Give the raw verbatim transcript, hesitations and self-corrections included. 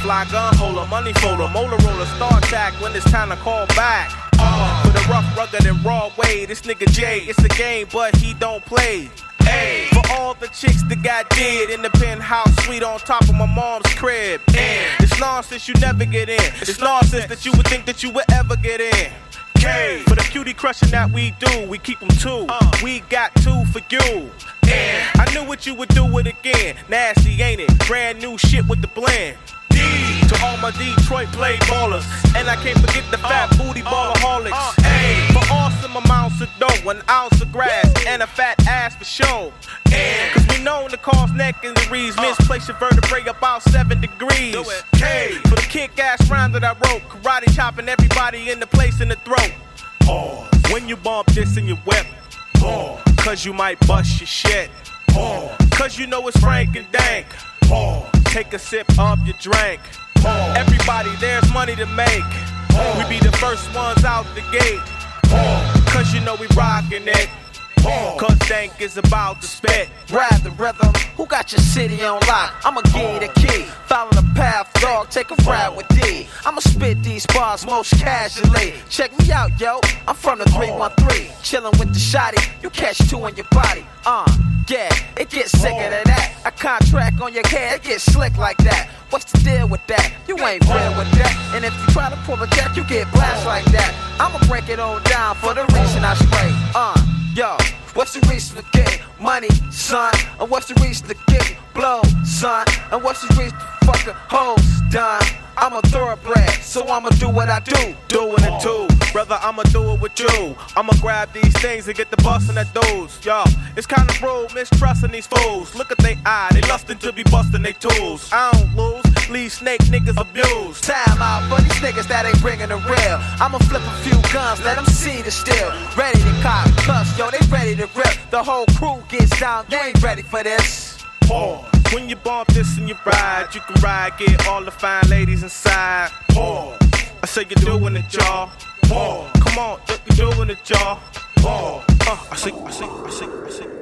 fly gun holder, money folder, molar roller, star attack when it's time to call back. Uh, for the rough, rugged, and raw way, this nigga Jay, it's a game, but he don't play. Ay. For all the chicks that got dead in the penthouse suite on top of my mom's crib. And it's nonsense you never get in. It's nonsense that you would think that you would ever get in. K. For the cutie crushing that we do, we keep them two. Uh. We got two for you. And I knew what you would do it again. Nasty, ain't it? Brand new shit with the blend. D. To all my Detroit play ballers. And I can't forget the fat uh, booty ballaholics. Uh, uh, for awesome amounts of dough, an ounce of grass, woo, and a fat ass for show. And cause we known to cause neck injuries, uh, misplace your vertebrae about seven degrees. Do it. K. For the kick-ass rhyme that I wrote, karate chopping everybody in the place in the throat. Pause. When you bump this in your whip, pause. Cause you might bust your shit. Pause. Cause you know it's Frank and Dank. Pause. Take a sip of your drink. Pause. Everybody, there's money to make. Pause. We be the first ones out the gate. Pause. Cause you know we rockin' it. Pause. Cause Dank is about to spit. Ride the rhythm, who got your city on lock? I'ma give you the key. Follow the path, dog, take a ride with D. I'ma spit these bars most casually. Check me out, yo, I'm from the three one three. Chillin' with the shotty, you catch two in your body. Uh, yeah, it gets sicker than that. A contract on your head, it gets slick like that. What's the deal with that? You ain't real with that. And if you try to pull a jack, you get blasted like that. I'ma break it on down for the reason I spray. Uh, yo, what's the reason to get money, son? And what's the reason to get blow, son? And what's the reason to fucking hoes done? I'm a thoroughbred, so I'ma do what I do. Doing it too, brother, I'ma do it with you. I'ma grab these things and get the bustin' at those. Yo, it's kinda rude, mistrusting these fools. Look at they eye, they lustin' to be bustin' they tools. I don't lose, leave snake niggas abused. Time out for these niggas that ain't bringing the real. I'ma flip a few guns, let them see the steel. Ready to cop, plus, yo, they ready to rip. The whole crew gets down, you ain't ready for this. Pause. When you bump this in your ride, you can ride, get all the fine ladies inside. Pause. I say you're doing it, y'all. Pause. Come on, you're doing it, y'all. Pause. Uh, I say, I say, I say, I say.